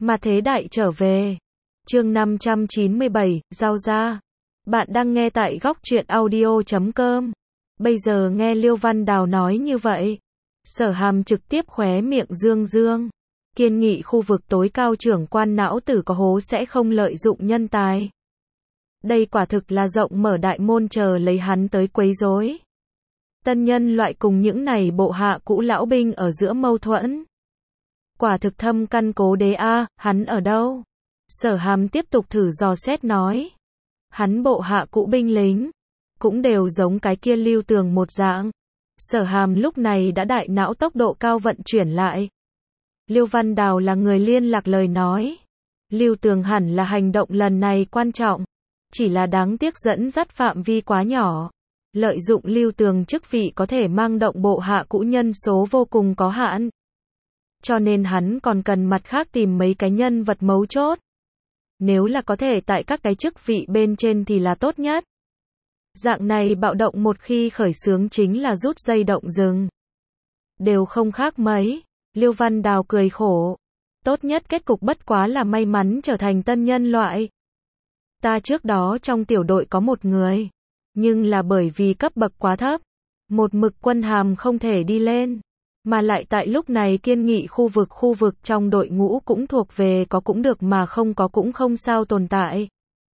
Mà thế đại trở về. Chương 597, giao ra. Bạn đang nghe tại góc truyện audio.com. Bây giờ nghe Liêu Văn Đào nói như vậy. Sở Hàm trực tiếp khóe miệng dương dương. Kiên nghị khu vực tối cao trưởng quan não tử có hố sẽ không lợi dụng nhân tài. Đây quả thực là rộng mở đại môn chờ lấy hắn tới quấy rối. Tân nhân loại cùng những này bộ hạ cũ lão binh ở giữa mâu thuẫn. Quả thực thâm căn cố đế a, hắn ở đâu? Sở Hàm tiếp tục thử dò xét nói. Hắn bộ hạ cũ binh lính, cũng đều giống cái kia Lưu Tường một dạng. Sở Hàm lúc này đã đại não tốc độ cao vận chuyển lại. Liêu Văn Đào là người liên lạc lời nói. Lưu Tường hẳn là hành động lần này quan trọng. Chỉ là đáng tiếc dẫn dắt phạm vi quá nhỏ. Lợi dụng Lưu Tường chức vị có thể mang động bộ hạ cũ nhân số vô cùng có hạn. Cho nên hắn còn cần mặt khác tìm mấy cái nhân vật mấu chốt. Nếu là có thể tại các cái chức vị bên trên thì là tốt nhất. Dạng này bạo động một khi khởi xướng chính là rút dây động rừng. Đều không khác mấy. Liêu Văn Đào cười khổ. Tốt nhất kết cục bất quá là may mắn trở thành tân nhân loại. Ta trước đó trong tiểu đội có một người. Nhưng là bởi vì cấp bậc quá thấp. Một mực quân hàm không thể đi lên. Mà lại tại lúc này kiên nghị khu vực trong đội ngũ cũng thuộc về có cũng được mà không có cũng không sao tồn tại.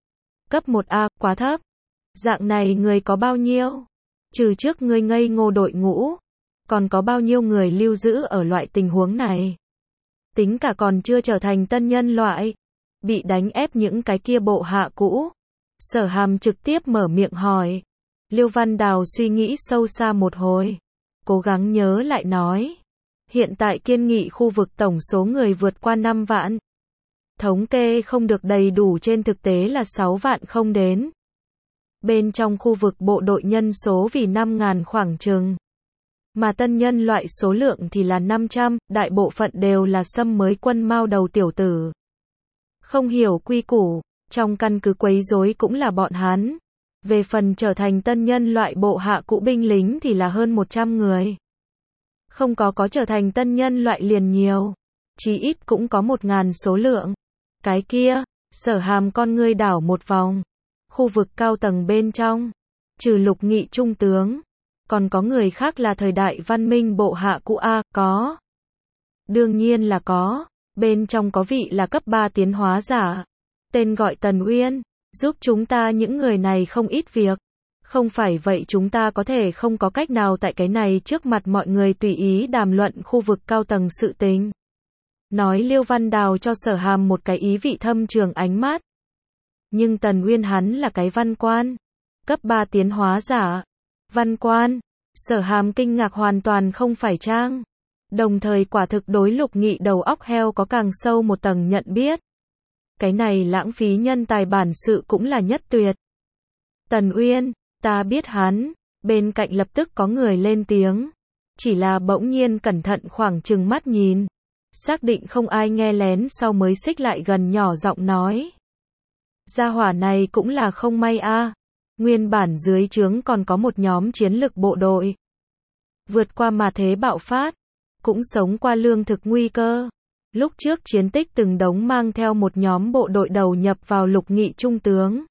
Cấp 1A, quá thấp. Dạng này người có bao nhiêu? Trừ trước ngươi ngây ngô đội ngũ. Còn có bao nhiêu người lưu giữ ở loại tình huống này? Tính cả còn chưa trở thành tân nhân loại. Bị đánh ép những cái kia bộ hạ cũ. Sở Hàm trực tiếp mở miệng hỏi. Liêu Văn Đào suy nghĩ sâu xa một hồi. Cố gắng nhớ lại nói. Hiện tại kiên nghị khu vực tổng số người vượt qua 5 vạn. Thống kê không được đầy đủ trên thực tế là 6 vạn không đến. Bên trong khu vực bộ đội nhân số vì 5.000 khoảng chừng. Mà tân nhân loại số lượng thì là 500, đại bộ phận đều là xâm mới quân mao đầu tiểu tử. Không hiểu quy củ, trong căn cứ quấy rối cũng là bọn hắn. Về phần trở thành tân nhân loại bộ hạ cũ binh lính thì là hơn 100 người. Không có trở thành tân nhân loại liền nhiều. Chí ít cũng có 1.000 số lượng. Cái kia, Sở Hàm con ngươi đảo một vòng. Khu vực cao tầng bên trong, trừ Lục Nghị trung tướng, còn có người khác là thời đại văn minh bộ hạ cũ A, có. Đương nhiên là có. Bên trong có vị là cấp 3 tiến hóa giả. Tên gọi Tần Uyên. Giúp chúng ta những người này không ít việc. Không phải vậy chúng ta có thể không có cách nào tại cái này trước mặt mọi người tùy ý đàm luận khu vực cao tầng sự tình. Nói Liêu Văn Đào cho Sở Hàm một cái ý vị thâm trường ánh mắt. Nhưng Tần Uyên hắn là cái văn quan. Cấp 3 tiến hóa giả. Văn quan. Sở Hàm kinh ngạc hoàn toàn không phải trang. Đồng thời quả thực đối Lục Nghị đầu óc heo có càng sâu một tầng nhận biết. Cái này lãng phí nhân tài bản sự cũng là nhất tuyệt. Tần Uyên, ta biết hắn. Bên cạnh lập tức có người lên tiếng. Chỉ là bỗng nhiên cẩn thận khoảng chừng mắt nhìn. Xác định không ai nghe lén sau mới xích lại gần nhỏ giọng nói. Gia hỏa này cũng là không may a. Nguyên bản dưới trướng còn có một nhóm chiến lực bộ đội. Vượt qua mà thế bạo phát. Cũng sống qua lương thực nguy cơ. Lúc trước chiến tích từng đống mang theo một nhóm bộ đội đầu nhập vào Lục Nghị trung tướng.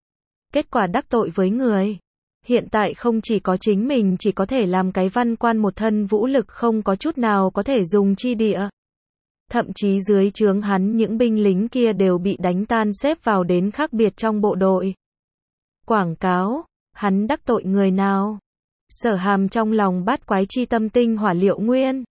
Kết quả đắc tội với người. Hiện tại không chỉ có chính mình chỉ có thể làm cái văn quan một thân vũ lực không có chút nào có thể dùng chi địa. Thậm chí dưới trướng hắn những binh lính kia đều bị đánh tan xếp vào đến khác biệt trong bộ đội. Quảng cáo, hắn đắc tội người nào? Sở Hàm trong lòng bát quái chi tâm tinh hỏa liệu nguyên.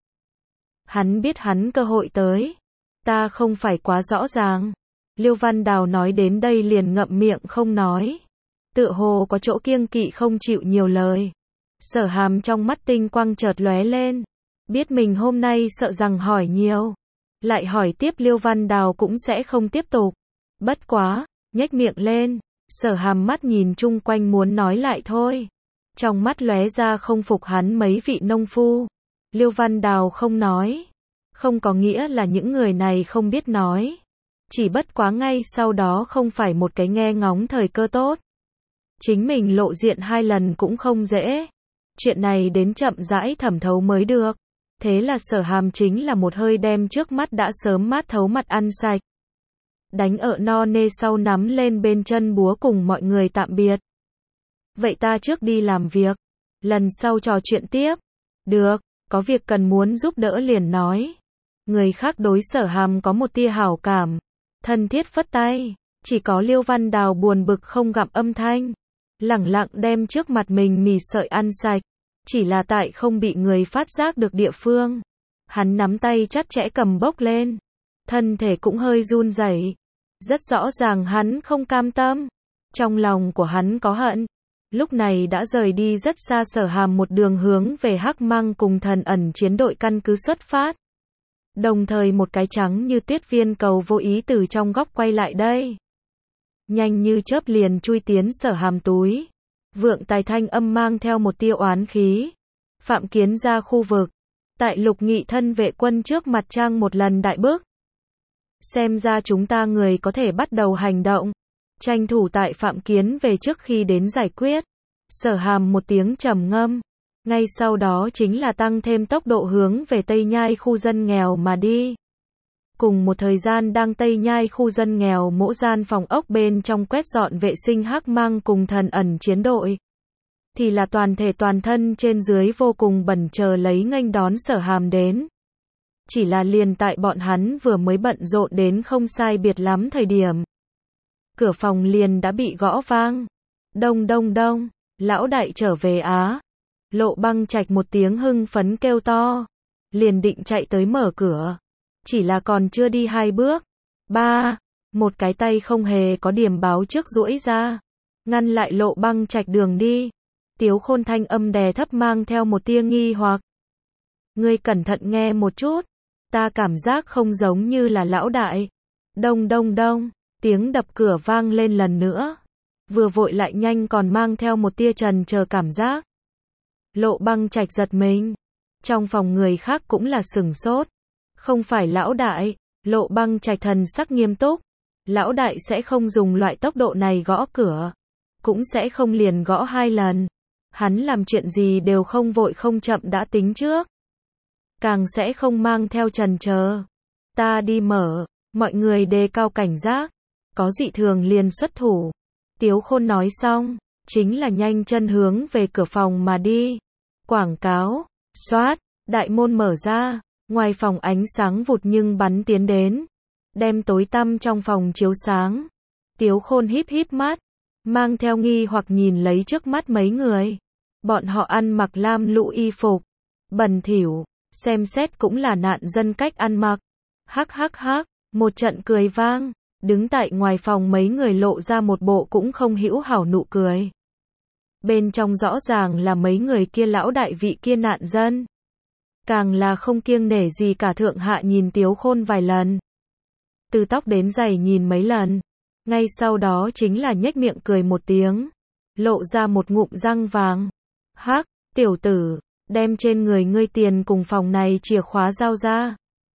Hắn biết hắn cơ hội tới. Ta không phải quá rõ ràng. Liêu Văn Đào nói đến đây liền ngậm miệng không nói. Tựa hồ có chỗ kiêng kỵ không chịu nhiều lời. Sở Hàm trong mắt tinh quang chợt lóe lên. Biết mình hôm nay sợ rằng hỏi nhiều. Lại hỏi tiếp Liêu Văn Đào cũng sẽ không tiếp tục. Bất quá, nhếch miệng lên. Sở Hàm mắt nhìn chung quanh muốn nói lại thôi. Trong mắt lóe ra không phục hắn mấy vị nông phu. Liêu Văn Đào không nói. Không có nghĩa là những người này không biết nói. Chỉ bất quá ngay sau đó không phải một cái nghe ngóng thời cơ tốt. Chính mình lộ diện 2 lần cũng không dễ. Chuyện này đến chậm rãi thẩm thấu mới được. Thế là Sở Hàm chính là một hơi đem trước mắt đã sớm mát thấu mặt ăn sạch. Đánh ợ no nê sau nắm lên bên chân búa cùng mọi người tạm biệt. Vậy ta trước đi làm việc, lần sau trò chuyện tiếp. Được, có việc cần muốn giúp đỡ liền nói. Người khác đối Sở Hàm có một tia hảo cảm, thân thiết phất tay, chỉ có Liêu Văn Đào buồn bực không gặm âm thanh, lẳng lặng đem trước mặt mình mì sợi ăn sạch, chỉ là tại không bị người phát giác được địa phương. Hắn nắm tay chặt chẽ cầm bốc lên, thân thể cũng hơi run rẩy, rất rõ ràng hắn không cam tâm, trong lòng của hắn có hận. Lúc này đã rời đi rất xa Sở Hàm một đường hướng về Hắc Mang cùng Thần Ẩn chiến đội căn cứ xuất phát. Đồng thời một cái trắng như tuyết viên cầu vô ý từ trong góc quay lại đây. Nhanh như chớp liền chui tiến Sở Hàm túi. Vượng Tài thanh âm mang theo một tia oán khí. Phạm Kiến ra khu vực. Tại Lục Nghị thân vệ quân trước mặt trang một lần đại bức. Xem ra chúng ta người có thể bắt đầu hành động. Tranh thủ tại Phạm Kiến về trước khi đến giải quyết. Sở Hàm một tiếng trầm ngâm. Ngay sau đó chính là tăng thêm tốc độ hướng về Tây Nhai khu dân nghèo mà đi. Cùng một thời gian đang Tây Nhai khu dân nghèo mỗi gian phòng ốc bên trong quét dọn vệ sinh Hắc Mang cùng Thần Ẩn chiến đội. Thì là toàn thể toàn thân trên dưới vô cùng bẩn chờ lấy nghênh đón Sở Hàm đến. Chỉ là liền tại bọn hắn vừa mới bận rộn đến không sai biệt lắm thời điểm. Cửa phòng liền đã bị gõ vang. Đông đông đông, lão đại trở về á. Lộ Băng Trạch một tiếng hưng phấn kêu to. Liền định chạy tới mở cửa. Chỉ là còn chưa đi 2 bước. Một cái tay không hề có điểm báo trước duỗi ra. Ngăn lại Lộ Băng Trạch đường đi. Tiếu Khôn thanh âm đè thấp mang theo một tia nghi hoặc. Ngươi cẩn thận nghe một chút. Ta cảm giác không giống như là lão đại. Đông đông đông. Tiếng đập cửa vang lên lần nữa. Vừa vội lại nhanh còn mang theo một tia trần chờ cảm giác. Lộ Băng Trạch giật mình. Trong phòng người khác cũng là sửng sốt. Không phải lão đại. Lộ Băng Trạch thần sắc nghiêm túc. Lão đại sẽ không dùng loại tốc độ này gõ cửa. Cũng sẽ không liền gõ 2 lần. Hắn làm chuyện gì đều không vội không chậm đã tính trước. Càng sẽ không mang theo trần chờ. Ta đi mở. Mọi người đề cao cảnh giác. Có dị thường liền xuất thủ. Tiếu Khôn nói xong, chính là nhanh chân hướng về cửa phòng mà đi. Quảng cáo, xoát, đại môn mở ra, ngoài phòng ánh sáng vụt nhưng bắn tiến đến, đem tối tăm trong phòng chiếu sáng. Tiếu Khôn híp híp mắt, mang theo nghi hoặc nhìn lấy trước mắt mấy người. Bọn họ ăn mặc lam lũ y phục, bẩn thỉu, xem xét cũng là nạn dân cách ăn mặc. Hắc hắc hắc, một trận cười vang. Đứng tại ngoài phòng mấy người lộ ra một bộ cũng không hữu hảo nụ cười. Bên trong rõ ràng là mấy người kia lão đại vị kia nạn dân. Càng là không kiêng nể gì cả thượng hạ nhìn Tiếu Khôn vài lần. Từ tóc đến giày nhìn mấy lần. Ngay sau đó chính là nhếch miệng cười một tiếng. Lộ ra một ngụm răng vàng. Hắc, tiểu tử, đem trên người ngươi tiền cùng phòng này chìa khóa giao ra.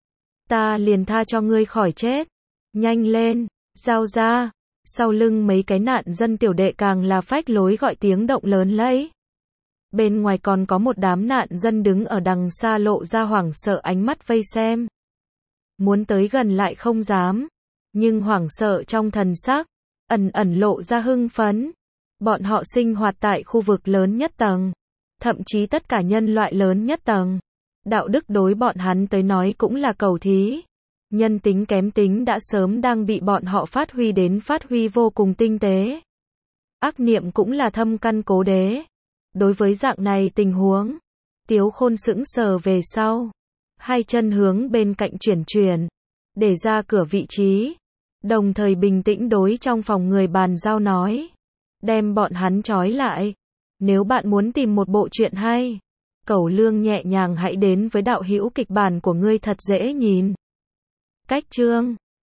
Ta liền tha cho ngươi khỏi chết. Nhanh lên, giao ra. Sau lưng mấy cái nạn dân tiểu đệ càng là phách lối gọi tiếng động lớn lấy. Bên ngoài còn có một đám nạn dân đứng ở đằng xa lộ ra hoảng sợ ánh mắt vây xem. Muốn tới gần lại không dám. Nhưng hoảng sợ trong thần sắc, ẩn ẩn lộ ra hưng phấn. Bọn họ sinh hoạt tại khu vực lớn nhất tầng. Thậm chí tất cả nhân loại lớn nhất tầng. Đạo đức đối bọn hắn tới nói cũng là cầu thí. Nhân tính kém tính đã sớm đang bị bọn họ phát huy vô cùng tinh tế. Ác niệm cũng là thâm căn cố đế. Đối với dạng này tình huống, Tiếu Khôn sững sờ về sau. 2 chân hướng bên cạnh chuyển, để ra cửa vị trí. Đồng thời bình tĩnh đối trong phòng người bàn giao nói. Đem bọn hắn trói lại. Nếu bạn muốn tìm một bộ truyện hay, Cẩu Lương nhẹ nhàng hãy đến với đạo hữu kịch bản của ngươi thật dễ nhìn. Cách chương